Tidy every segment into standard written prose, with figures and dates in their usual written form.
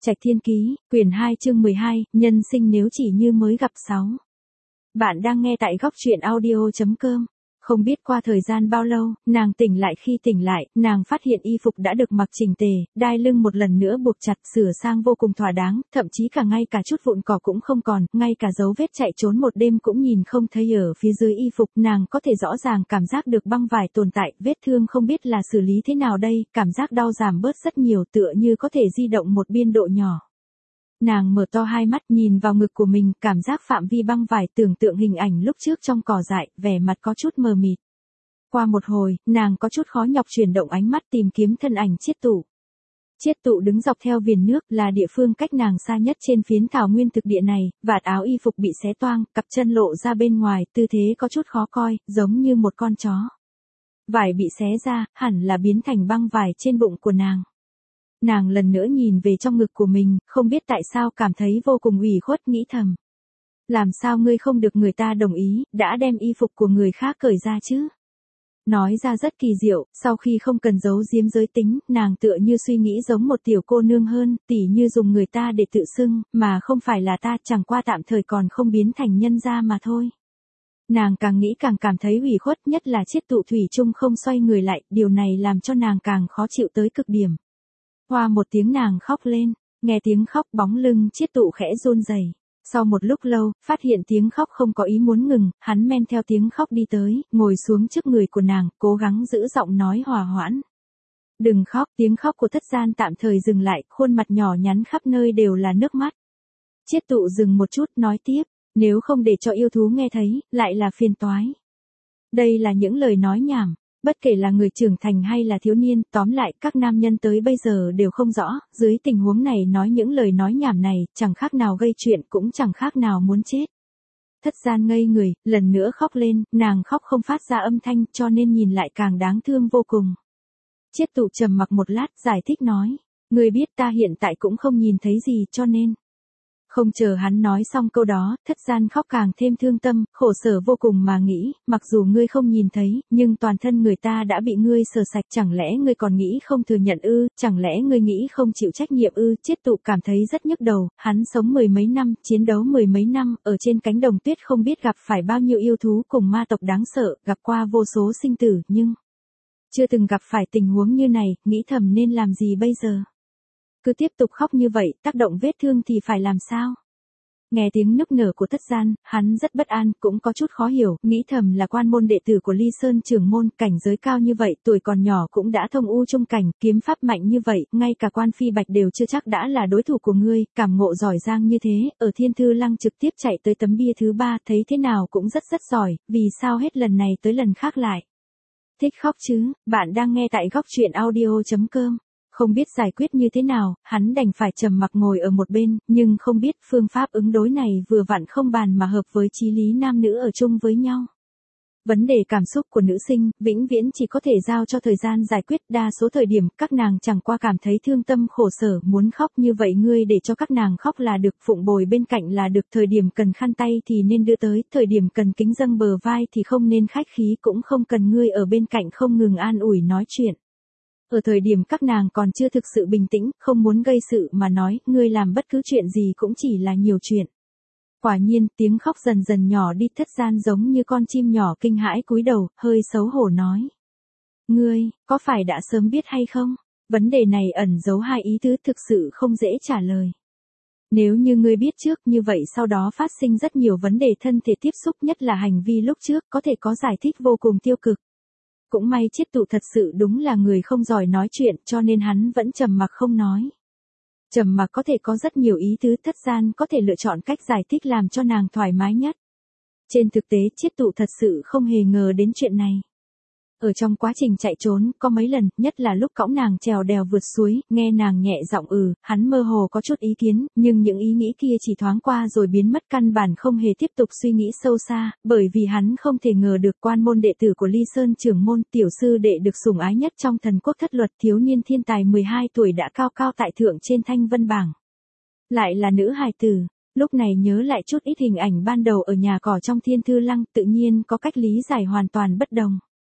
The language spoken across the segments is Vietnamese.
Trạch Thiên Ký, quyển 2 chương 12, nhân sinh nếu chỉ như mới gặp 6. Bạn đang nghe tại góc truyện audio.com. Không biết qua thời gian bao lâu, nàng tỉnh lại, khi tỉnh lại, nàng phát hiện y phục đã được mặc chỉnh tề, đai lưng một lần nữa buộc chặt, sửa sang vô cùng thỏa đáng, thậm chí cả ngay cả chút vụn cỏ cũng không còn, ngay cả dấu vết chạy trốn một đêm cũng nhìn không thấy ở phía dưới y phục, nàng có thể rõ ràng cảm giác được băng vải tồn tại, vết thương không biết là xử lý thế nào đây, cảm giác đau giảm bớt rất nhiều, tựa như có thể di động một biên độ nhỏ. Nàng mở to hai mắt nhìn vào ngực của mình, cảm giác phạm vi băng vải, tưởng tượng hình ảnh lúc trước trong cỏ dại, vẻ mặt có chút mờ mịt. Qua một hồi, nàng có chút khó nhọc chuyển động ánh mắt tìm kiếm thân ảnh Chiết Tụ. Chiết Tụ đứng dọc theo viền nước, là địa phương cách nàng xa nhất trên phiến thảo nguyên thực địa này, vạt áo y phục bị xé toang, cặp chân lộ ra bên ngoài, tư thế có chút khó coi, giống như một con chó. Vải bị xé ra, hẳn là biến thành băng vải trên bụng của nàng. Nàng lần nữa nhìn về trong ngực của mình, không biết tại sao cảm thấy vô cùng ủy khuất, nghĩ thầm. Làm sao ngươi không được người ta đồng ý, đã đem y phục của người khác cởi ra chứ? Nói ra rất kỳ diệu, sau khi không cần giấu giếm giới tính, nàng tựa như suy nghĩ giống một tiểu cô nương hơn, tỉ như dùng người ta để tự xưng, mà không phải là ta, chẳng qua tạm thời còn không biến thành nhân gia mà thôi. Nàng càng nghĩ càng cảm thấy ủy khuất, nhất là Chiết Tụ thủy chung không xoay người lại, điều này làm cho nàng càng khó chịu tới cực điểm. Hoa một tiếng nàng khóc lên, nghe tiếng khóc bóng lưng Chiết Tụ khẽ run rẩy. Sau một lúc lâu, phát hiện tiếng khóc không có ý muốn ngừng, hắn men theo tiếng khóc đi tới, ngồi xuống trước người của nàng, cố gắng giữ giọng nói hòa hoãn. Đừng khóc, tiếng khóc của Thất Gian tạm thời dừng lại, khuôn mặt nhỏ nhắn khắp nơi đều là nước mắt. Chiết Tụ dừng một chút, nói tiếp, nếu không để cho yêu thú nghe thấy, lại là phiền toái. Đây là những lời nói nhảm. Bất kể là người trưởng thành hay là thiếu niên, tóm lại các nam nhân tới bây giờ đều không rõ, dưới tình huống này nói những lời nói nhảm này, chẳng khác nào gây chuyện, cũng chẳng khác nào muốn chết. Thất Gian ngây người, lần nữa khóc lên, nàng khóc không phát ra âm thanh, cho nên nhìn lại càng đáng thương vô cùng. Chiết Tụ trầm mặc một lát, giải thích nói, ngươi biết ta hiện tại cũng không nhìn thấy gì, cho nên. Không chờ hắn nói xong câu đó, Thất Gian khóc càng thêm thương tâm, khổ sở vô cùng mà nghĩ, mặc dù ngươi không nhìn thấy, nhưng toàn thân người ta đã bị ngươi sờ sạch, chẳng lẽ ngươi còn nghĩ không thừa nhận ư, chẳng lẽ ngươi nghĩ không chịu trách nhiệm ư? Chiết Tụ cảm thấy rất nhức đầu, hắn sống mười mấy năm, chiến đấu mười mấy năm, ở trên cánh đồng tuyết không biết gặp phải bao nhiêu yêu thú cùng ma tộc đáng sợ, gặp qua vô số sinh tử, nhưng chưa từng gặp phải tình huống như này, nghĩ thầm nên làm gì bây giờ? Cứ tiếp tục khóc như vậy, tác động vết thương thì phải làm sao? Nghe tiếng nức nở của Thất Gian, hắn rất bất an, cũng có chút khó hiểu, nghĩ thầm là quan môn đệ tử của Ly Sơn trưởng môn, cảnh giới cao như vậy, tuổi còn nhỏ cũng đã thông u trung cảnh, kiếm pháp mạnh như vậy, ngay cả Quan Phi Bạch đều chưa chắc đã là đối thủ của ngươi, cảm ngộ giỏi giang như thế, ở Thiên Thư Lăng trực tiếp chạy tới tấm bia thứ 3, thấy thế nào cũng rất giỏi, vì sao hết lần này tới lần khác lại? Thích khóc chứ? Bạn đang nghe tại góc truyện audio.com. Không biết giải quyết như thế nào, hắn đành phải trầm mặc ngồi ở một bên, nhưng không biết phương pháp ứng đối này vừa vặn không bàn mà hợp với chí lý nam nữ ở chung với nhau. Vấn đề cảm xúc của nữ sinh, vĩnh viễn chỉ có thể giao cho thời gian giải quyết, đa số thời điểm, các nàng chẳng qua cảm thấy thương tâm khổ sở, muốn khóc như vậy ngươi để cho các nàng khóc là được, phụng bồi bên cạnh là được, thời điểm cần khăn tay thì nên đưa tới, thời điểm cần kính dâng bờ vai thì không nên khách khí, cũng không cần ngươi ở bên cạnh không ngừng an ủi nói chuyện. Ở thời điểm các nàng còn chưa thực sự bình tĩnh, không muốn gây sự mà nói, ngươi làm bất cứ chuyện gì cũng chỉ là nhiều chuyện. Quả nhiên, tiếng khóc dần dần nhỏ đi, Thất Gian giống như con chim nhỏ kinh hãi cúi đầu, hơi xấu hổ nói. Ngươi, có phải đã sớm biết hay không? Vấn đề này ẩn giấu hai ý tứ, thực sự không dễ trả lời. Nếu như ngươi biết trước như vậy sau đó phát sinh rất nhiều vấn đề thân thể tiếp xúc, nhất là hành vi lúc trước, có thể có giải thích vô cùng tiêu cực. Cũng may Chiết Tụ thật sự đúng là người không giỏi nói chuyện, cho nên hắn vẫn trầm mặc không nói. Trầm mặc có thể có rất nhiều ý tứ, Thất Gian có thể lựa chọn cách giải thích làm cho nàng thoải mái nhất. Trên thực tế Chiết Tụ thật sự không hề ngờ đến chuyện này. Ở trong quá trình chạy trốn, có mấy lần, nhất là lúc cõng nàng trèo đèo vượt suối, nghe nàng nhẹ giọng hắn mơ hồ có chút ý kiến, nhưng những ý nghĩ kia chỉ thoáng qua rồi biến mất, căn bản không hề tiếp tục suy nghĩ sâu xa, bởi vì hắn không thể ngờ được quan môn đệ tử của Ly Sơn trưởng môn, tiểu sư đệ được sủng ái nhất trong thần quốc thất luật, thiếu niên thiên tài 12 tuổi đã cao cao tại thượng trên thanh vân bảng. Lại là nữ hài tử. Lúc này nhớ lại chút ít hình ảnh ban đầu ở nhà cỏ trong Thiên Thư Lăng, tự nhiên có cách lý giải hoàn toàn bất đồng.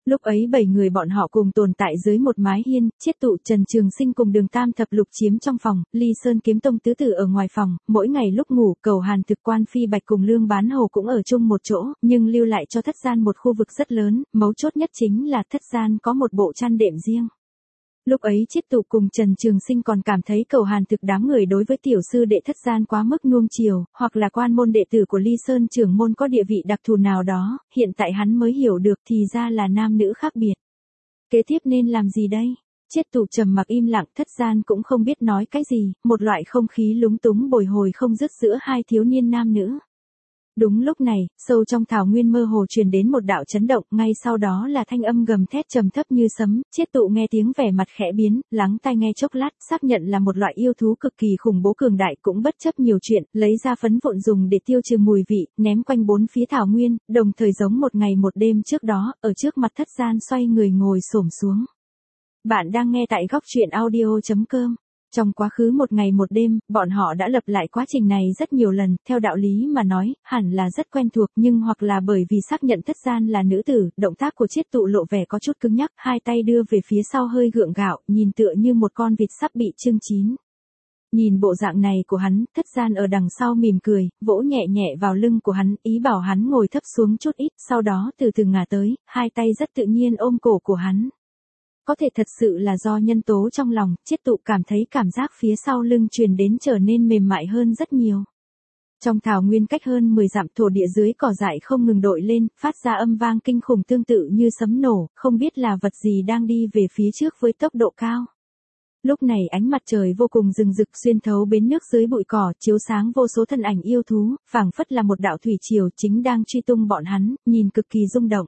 Lúc ấy 7 người bọn họ cùng tồn tại dưới một mái hiên, Chiết Tụ, Trần Trường Sinh cùng Đường Tam Thập Lục chiếm trong phòng, Ly Sơn Kiếm Tông tứ tử ở ngoài phòng, mỗi ngày lúc ngủ, Cầu Hàn Thực Quan Phi Bạch cùng Lương Bán Hồ cũng ở chung một chỗ, nhưng lưu lại cho thất gian một khu vực rất lớn, mấu chốt nhất chính là thất gian có một bộ chăn đệm riêng. Lúc ấy Chiết Tụ cùng Trần Trường Sinh còn cảm thấy Cầu Hàn Thực đám người đối với tiểu sư đệ thất gian quá mức nuông chiều, hoặc là quan môn đệ tử của Ly Sơn trưởng môn có địa vị đặc thù nào đó, hiện tại hắn mới hiểu được thì ra là nam nữ khác biệt. Kế tiếp nên làm gì đây? Chiết Tụ trầm mặc im lặng, thất gian cũng không biết nói cái gì, một loại không khí lúng túng bồi hồi không dứt giữa hai thiếu niên nam nữ. Đúng lúc này, sâu trong thảo nguyên mơ hồ truyền đến một đạo chấn động, ngay sau đó là thanh âm gầm thét trầm thấp như sấm, Chiết Tụ nghe tiếng vẻ mặt khẽ biến, lắng tai nghe chốc lát, xác nhận là một loại yêu thú cực kỳ khủng bố cường đại cũng bất chấp nhiều chuyện, lấy ra phấn vụn dùng để tiêu trừ mùi vị, ném quanh bốn phía thảo nguyên, đồng thời giống một ngày một đêm trước đó, ở trước mặt thất gian xoay người ngồi xổm xuống. Bạn đang nghe tại góc truyện audio.com. Trong quá khứ một ngày một đêm, bọn họ đã lặp lại quá trình này rất nhiều lần, theo đạo lý mà nói, hẳn là rất quen thuộc nhưng hoặc là bởi vì xác nhận thất gian là nữ tử, động tác của Chiết Tụ lộ vẻ có chút cứng nhắc, hai tay đưa về phía sau hơi gượng gạo, nhìn tựa như một con vịt sắp bị chưng chín. Nhìn bộ dạng này của hắn, thất gian ở đằng sau mỉm cười, vỗ nhẹ nhẹ vào lưng của hắn, ý bảo hắn ngồi thấp xuống chút ít, sau đó từ từ ngả tới, hai tay rất tự nhiên ôm cổ của hắn. Có thể thật sự là do nhân tố trong lòng, Chiết Tụ cảm thấy cảm giác phía sau lưng truyền đến trở nên mềm mại hơn rất nhiều. Trong thảo nguyên cách hơn 10 dặm, thổ địa dưới cỏ dại không ngừng đội lên, phát ra âm vang kinh khủng tương tự như sấm nổ, không biết là vật gì đang đi về phía trước với tốc độ cao. Lúc này ánh mặt trời vô cùng rừng rực xuyên thấu bến nước dưới bụi cỏ, chiếu sáng vô số thân ảnh yêu thú, phảng phất là một đạo thủy triều chính đang truy tung bọn hắn, nhìn cực kỳ rung động.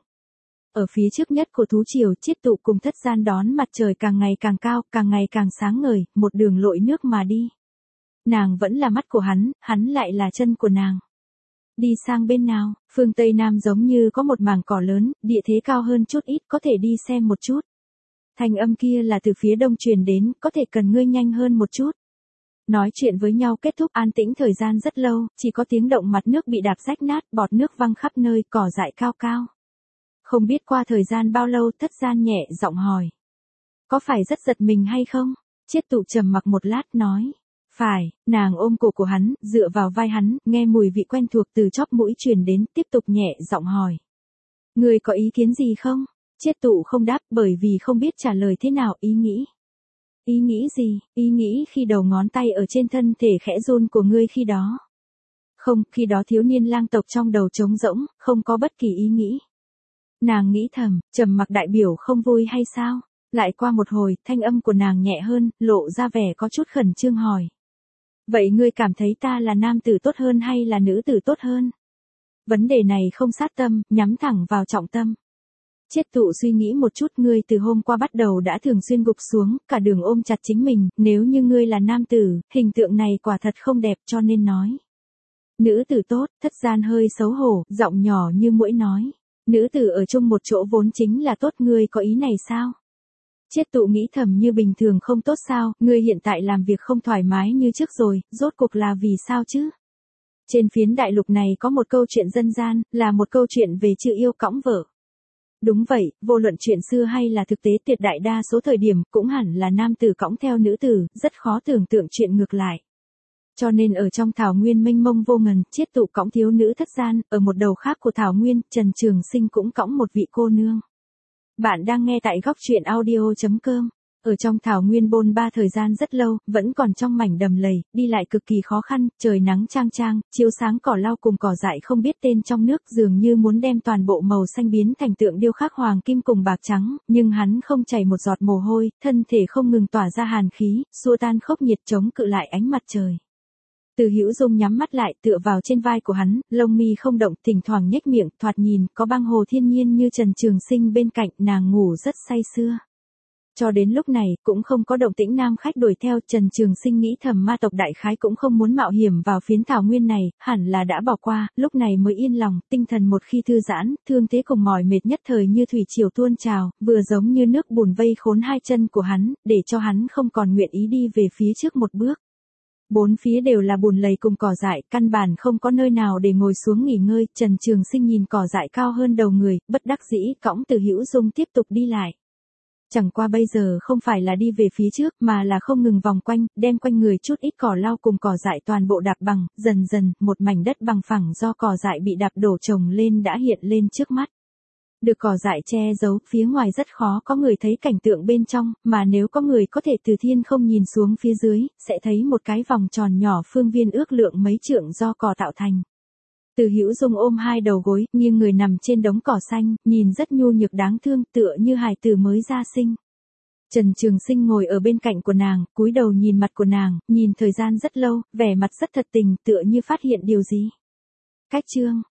Ở phía trước nhất của thú triều, Chiết Tụ cùng thất gian đón mặt trời càng ngày càng cao, càng ngày càng sáng ngời, một đường lội nước mà đi. Nàng vẫn là mắt của hắn lại là chân của nàng. Đi sang bên nào, phương Tây Nam giống như có một mảng cỏ lớn, địa thế cao hơn chút ít, có thể đi xem một chút. Thanh âm kia là từ phía đông truyền đến, có thể cần ngươi nhanh hơn một chút. Nói chuyện với nhau kết thúc an tĩnh thời gian rất lâu, chỉ có tiếng động mặt nước bị đạp rách nát, bọt nước văng khắp nơi, cỏ dại cao cao. Không biết qua thời gian bao lâu, thất gian nhẹ giọng hỏi. Có phải rất giật mình hay không? Chiết Tụ trầm mặc một lát nói. Phải, nàng ôm cổ của hắn, dựa vào vai hắn, nghe mùi vị quen thuộc từ chóp mũi truyền đến, tiếp tục nhẹ giọng hỏi. Ngươi có ý kiến gì không? Chiết Tụ không đáp bởi vì không biết trả lời thế nào, ý nghĩ. Ý nghĩ gì? Ý nghĩ khi đầu ngón tay ở trên thân thể khẽ run của ngươi khi đó. Không, khi đó thiếu niên lang tộc trong đầu trống rỗng, không có bất kỳ ý nghĩ. Nàng nghĩ thầm, trầm mặc đại biểu không vui hay sao? Lại qua một hồi, thanh âm của nàng nhẹ hơn, lộ ra vẻ có chút khẩn trương hỏi. Vậy ngươi cảm thấy ta là nam tử tốt hơn hay là nữ tử tốt hơn? Vấn đề này không sát tâm, nhắm thẳng vào trọng tâm. Chiết Tụ suy nghĩ một chút, ngươi từ hôm qua bắt đầu đã thường xuyên gục xuống, cả đường ôm chặt chính mình, nếu như ngươi là nam tử, hình tượng này quả thật không đẹp cho nên nói. Nữ tử tốt, thất gian hơi xấu hổ, giọng nhỏ như muỗi nói. Nữ tử ở chung một chỗ vốn chính là tốt, ngươi có ý này sao? Chiết Tụ nghĩ thầm, như bình thường không tốt sao, ngươi hiện tại làm việc không thoải mái như trước rồi, rốt cuộc là vì sao chứ? Trên phiến đại lục này có một câu chuyện dân gian, là một câu chuyện về chữ yêu cõng vợ. Đúng vậy, vô luận chuyện xưa hay là thực tế, tuyệt đại đa số thời điểm cũng hẳn là nam tử cõng theo nữ tử, rất khó tưởng tượng chuyện ngược lại. Cho nên ở trong thảo nguyên mênh mông vô ngần, Chiết Tụ cõng thiếu nữ thất gian, ở một đầu khác của thảo nguyên, Trần Trường Sinh cũng cõng một vị cô nương. Bạn đang nghe tại góc truyện audio.com. Ở trong thảo nguyên bôn ba thời gian rất lâu, vẫn còn trong mảnh đầm lầy, đi lại cực kỳ khó khăn, trời nắng chang chang, chiếu sáng cỏ lau cùng cỏ dại không biết tên trong nước, dường như muốn đem toàn bộ màu xanh biến thành tượng điêu khắc hoàng kim cùng bạc trắng, nhưng hắn không chảy một giọt mồ hôi, thân thể không ngừng tỏa ra hàn khí, xua tan khốc nhiệt chống cự lại ánh mặt trời. Từ Hữu Dung nhắm mắt lại, tựa vào trên vai của hắn, lông mi không động, thỉnh thoảng nhếch miệng, thoạt nhìn có băng hồ thiên nhiên như Trần Trường Sinh bên cạnh, nàng ngủ rất say sưa. Cho đến lúc này, cũng không có động tĩnh nam khách đuổi theo, Trần Trường Sinh nghĩ thầm ma tộc đại khái cũng không muốn mạo hiểm vào phiến thảo nguyên này, hẳn là đã bỏ qua, lúc này mới yên lòng, tinh thần một khi thư giãn, thương thế cùng mỏi mệt nhất thời như thủy triều tuôn trào, vừa giống như nước bùn vây khốn hai chân của hắn, để cho hắn không còn nguyện ý đi về phía trước một bước. Bốn phía đều là bùn lầy cùng cỏ dại, căn bản không có nơi nào để ngồi xuống nghỉ ngơi. Trần Trường Sinh nhìn cỏ dại cao hơn đầu người, bất đắc dĩ cõng Từ Hữu Dung tiếp tục đi lại. Chẳng qua bây giờ không phải là đi về phía trước mà là không ngừng vòng quanh, đem quanh người chút ít cỏ lau cùng cỏ dại toàn bộ đạp bằng, dần dần, một mảnh đất bằng phẳng do cỏ dại bị đạp đổ chồng lên đã hiện lên trước mắt. Được cỏ dại che giấu, phía ngoài rất khó có người thấy cảnh tượng bên trong, mà nếu có người có thể từ thiên không nhìn xuống phía dưới, sẽ thấy một cái vòng tròn nhỏ phương viên ước lượng mấy trượng do cỏ tạo thành. Từ Hữu Dung ôm hai đầu gối, nghiêng người nằm trên đống cỏ xanh, nhìn rất nhu nhược đáng thương, tựa như hài tử mới ra sinh. Trần Trường Sinh ngồi ở bên cạnh của nàng, cúi đầu nhìn mặt của nàng, nhìn thời gian rất lâu, vẻ mặt rất thật tình, tựa như phát hiện điều gì. Cách chương